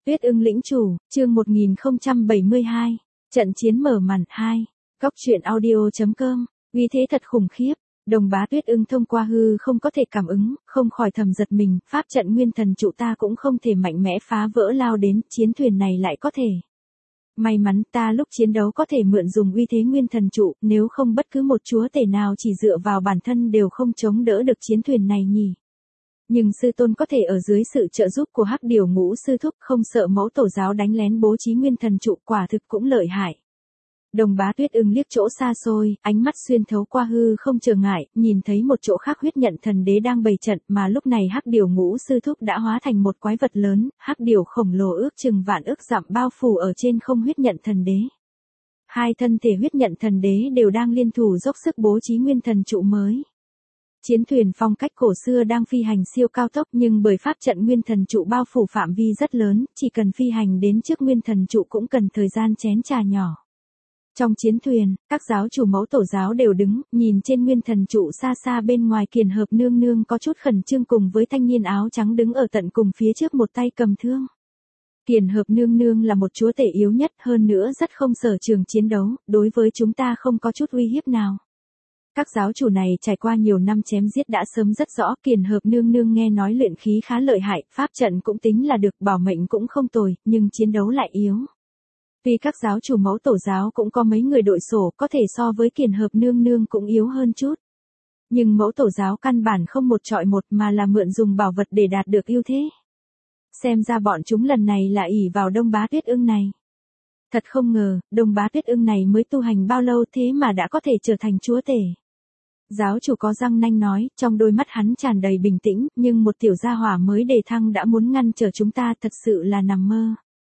Tuyết ưng lĩnh chủ, chương 1072. Trận chiến mở màn 2. Góc truyện audio.com. Uy thế thật khủng khiếp. Đồng bá Tuyết ưng thông qua hư không có thể cảm ứng, không khỏi thầm giật mình, pháp trận nguyên thần trụ ta cũng không thể mạnh mẽ phá vỡ lao đến, chiến thuyền này lại có thể. May mắn ta lúc chiến đấu có thể mượn dùng uy thế nguyên thần trụ, nếu không bất cứ một chúa tể nào chỉ dựa vào bản thân đều không chống đỡ được chiến thuyền này nhỉ. Nhưng sư tôn có thể ở dưới sự trợ giúp của Hắc Điểu Ngũ sư thúc không sợ mẫu tổ giáo đánh lén bố trí nguyên thần trụ, quả thực cũng lợi hại. Đồng bá Tuyết ưng liếc chỗ xa xôi, ánh mắt xuyên thấu qua hư không trở ngại, nhìn thấy một chỗ khác huyết nhận thần đế đang bày trận, mà lúc này Hắc Điểu Ngũ sư thúc đã hóa thành một quái vật lớn, hắc điểu khổng lồ ước chừng vạn ước dặm bao phủ ở trên không huyết nhận thần đế. Hai thân thể huyết nhận thần đế đều đang liên thủ dốc sức bố trí nguyên thần trụ mới. Chiến thuyền phong cách cổ xưa đang phi hành siêu cao tốc, nhưng bởi pháp trận nguyên thần trụ bao phủ phạm vi rất lớn, chỉ cần phi hành đến trước nguyên thần trụ cũng cần thời gian chén trà nhỏ. Trong chiến thuyền, các giáo chủ mẫu tổ giáo đều đứng, nhìn trên nguyên thần trụ xa xa bên ngoài. Kiền Hợp nương nương có chút khẩn trương cùng với thanh niên áo trắng đứng ở tận cùng phía trước một tay cầm thương. Kiền Hợp nương nương là một chúa tể yếu nhất, hơn nữa rất không sở trường chiến đấu, đối với chúng ta không có chút uy hiếp nào. Các giáo chủ này trải qua nhiều năm chém giết đã sớm rất rõ. Kiền Hợp nương nương nghe nói luyện khí khá lợi hại, pháp trận cũng tính là được, bảo mệnh cũng không tồi, nhưng chiến đấu lại yếu. Vì các giáo chủ mẫu tổ giáo cũng có mấy người đội sổ, có thể so với Kiền Hợp nương nương cũng yếu hơn chút. Nhưng mẫu tổ giáo căn bản không một trọi một mà là mượn dùng bảo vật để đạt được ưu thế. Xem ra bọn chúng lần này là ỷ vào Đông Bá Tuyết ưng này. Thật không ngờ, Đông Bá Tuyết ưng này mới tu hành bao lâu thế mà đã có thể trở thành chúa tể. Giáo chủ có răng nanh nói, trong đôi mắt hắn tràn đầy bình tĩnh, nhưng một tiểu gia hỏa mới đề thăng đã muốn ngăn trở chúng ta, thật sự là nằm mơ.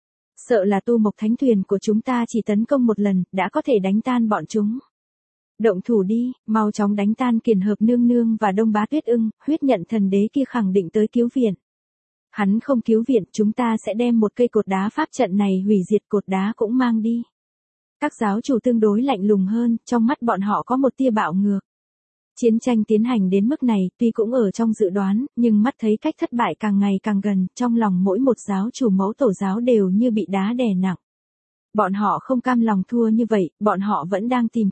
Sợ là tu mộc thánh thuyền của chúng ta chỉ tấn công một lần, đã có thể đánh tan bọn chúng. Động thủ đi, mau chóng đánh tan Kiền Hợp nương nương và Đông Bá Tuyết ưng, huyết nhận thần đế kia khẳng định tới cứu viện. Hắn không cứu viện, chúng ta sẽ đem một cây cột đá pháp trận này hủy diệt, cột đá cũng mang đi. Các giáo chủ tương đối lạnh lùng hơn, trong mắt bọn họ có một tia bạo ngược. Chiến tranh tiến hành đến mức này, tuy cũng ở trong dự đoán, nhưng mắt thấy cách thất bại càng ngày càng gần, trong lòng mỗi một giáo chủ mẫu tổ giáo đều như bị đá đè nặng. Bọn họ không cam lòng thua như vậy, bọn họ vẫn đang tìm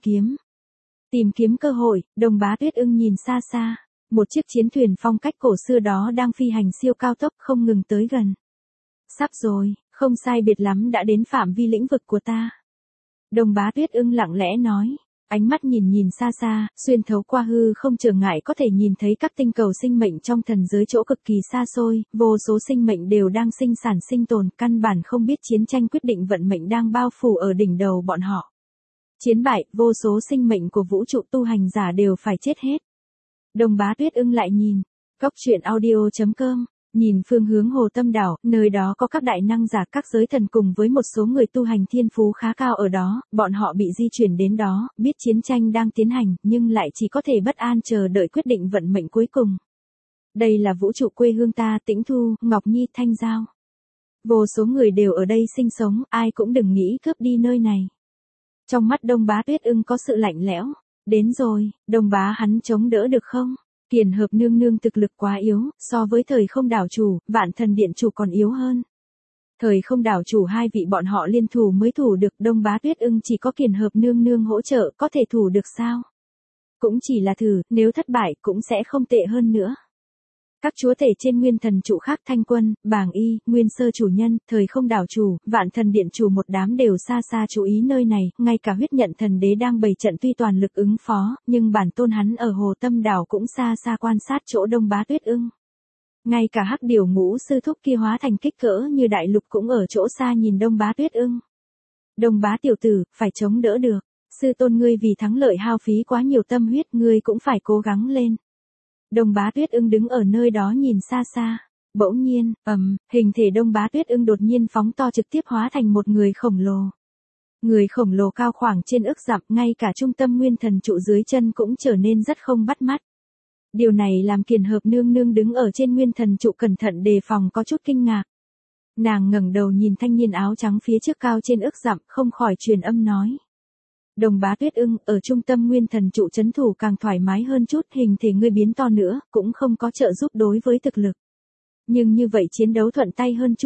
kiếm cơ hội. Đồng bá Tuyết ưng nhìn xa xa, một chiếc chiến thuyền phong cách cổ xưa đó đang phi hành siêu cao tốc không ngừng tới gần. Sắp rồi, không sai biệt lắm đã đến phạm vi lĩnh vực của ta. Đồng bá Tuyết ưng lặng lẽ nói. Ánh mắt nhìn xa xa, xuyên thấu qua hư không trở ngại có thể nhìn thấy các tinh cầu sinh mệnh trong thần giới chỗ cực kỳ xa xôi, vô số sinh mệnh đều đang sinh sản sinh tồn, căn bản không biết chiến tranh quyết định vận mệnh đang bao phủ ở đỉnh đầu bọn họ. Chiến bại, vô số sinh mệnh của vũ trụ tu hành giả đều phải chết hết. Đồng bá Tuyết ưng lại nhìn, góc truyện audio.com. Nhìn phương hướng Hồ Tâm Đảo, nơi đó có các đại năng giả, các giới thần cùng với một số người tu hành thiên phú khá cao ở đó, bọn họ bị di chuyển đến đó, biết chiến tranh đang tiến hành, nhưng lại chỉ có thể bất an chờ đợi quyết định vận mệnh cuối cùng. Đây là vũ trụ quê hương ta, Tĩnh Thu, Ngọc Nhi, Thanh Giao. Vô số người đều ở đây sinh sống, ai cũng đừng nghĩ cướp đi nơi này. Trong mắt Đông Bá Tuyết ưng có sự lạnh lẽo. Đến rồi, Đông Bá hắn chống đỡ được không? Kiền Hợp nương nương thực lực quá yếu, so với Thời Không đảo chủ, Vạn Thần điện chủ còn yếu hơn. Thời Không đảo chủ hai vị bọn họ liên thủ mới thủ được, Đông Bá Tuyết ưng chỉ có Kiền Hợp nương nương hỗ trợ, có thể thủ được sao? Cũng chỉ là thử, nếu thất bại cũng sẽ không tệ hơn nữa. Các chúa tể trên nguyên thần trụ khác, Thanh Quân, Bàng Y, Nguyên Sơ chủ nhân, Thời Không đảo chủ, Vạn Thần điện chủ một đám đều xa xa chú ý nơi này, ngay cả huyết nhận thần đế đang bày trận tuy toàn lực ứng phó, nhưng bản tôn hắn ở Hồ Tâm Đảo cũng xa xa quan sát chỗ Đông Bá Tuyết ưng. Ngay cả Hắc Điểu Ngũ sư thúc kia hóa thành kích cỡ như đại lục cũng ở chỗ xa nhìn Đông Bá Tuyết ưng. Đông Bá tiểu tử, phải chống đỡ được, sư tôn ngươi vì thắng lợi hao phí quá nhiều tâm huyết, ngươi cũng phải cố gắng lên. Đông Bá Tuyết ưng đứng ở nơi đó nhìn xa xa. Bỗng nhiên, hình thể Đông Bá Tuyết ưng đột nhiên phóng to trực tiếp hóa thành một người khổng lồ. Người khổng lồ cao khoảng trên ức dặm, ngay cả trung tâm nguyên thần trụ dưới chân cũng trở nên rất không bắt mắt. Điều này làm Kiền Hợp nương nương đứng ở trên nguyên thần trụ cẩn thận đề phòng có chút kinh ngạc. Nàng ngẩng đầu nhìn thanh niên áo trắng phía trước cao trên ức dặm, không khỏi truyền âm nói. Đồng Bá Tuyết ưng, ở trung tâm nguyên thần trụ trấn thủ càng thoải mái hơn chút, hình thể ngươi biến to nữa, cũng không có trợ giúp đối với thực lực. Nhưng như vậy chiến đấu thuận tay hơn chút.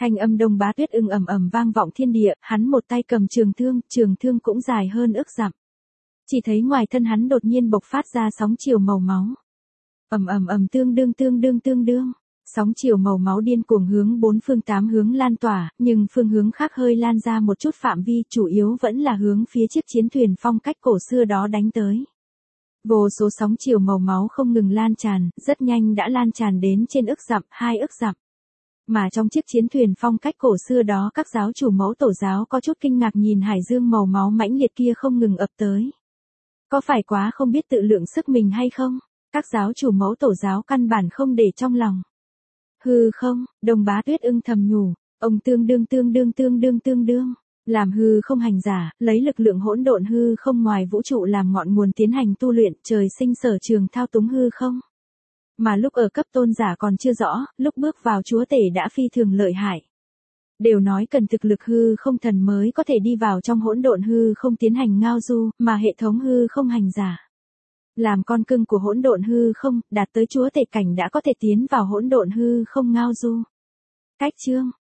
Thanh âm Đông Bá Tuyết Ưng ầm ầm vang vọng thiên địa, hắn một tay cầm trường thương cũng dài hơn ức dặm. Chỉ thấy ngoài thân hắn đột nhiên bộc phát ra sóng chiều màu máu. Ầm ầm ầm tương đương. Sóng chiều màu máu điên cuồng hướng bốn phương tám hướng lan tỏa, nhưng phương hướng khác hơi lan ra một chút phạm vi, chủ yếu vẫn là hướng phía chiếc chiến thuyền phong cách cổ xưa đó đánh tới. Vô số sóng chiều màu máu không ngừng lan tràn, rất nhanh đã lan tràn đến trên ức dặm, 2 ức dặm. Mà trong chiếc chiến thuyền phong cách cổ xưa đó, các giáo chủ mẫu tổ giáo có chút kinh ngạc nhìn hải dương màu máu mãnh liệt kia không ngừng ập tới. Có phải quá không biết tự lượng sức mình hay không? Các giáo chủ mẫu tổ giáo căn bản không để trong lòng. Hư không, Đông Bá Tuyết Ưng thầm nhủ, ông tương đương. Làm hư không hành giả, lấy lực lượng hỗn độn hư không ngoài vũ trụ làm ngọn nguồn tiến hành tu luyện, trời sinh sở trường thao túng hư không. Mà lúc ở cấp tôn giả còn chưa rõ, lúc bước vào chúa tể đã phi thường lợi hại. Đều nói cần thực lực hư không thần mới có thể đi vào trong hỗn độn hư không tiến hành ngao du, mà hệ thống hư không hành giả. Làm con cưng của hỗn độn hư không, đạt tới chúa tể cảnh đã có thể tiến vào hỗn độn hư không ngao du. Cách chương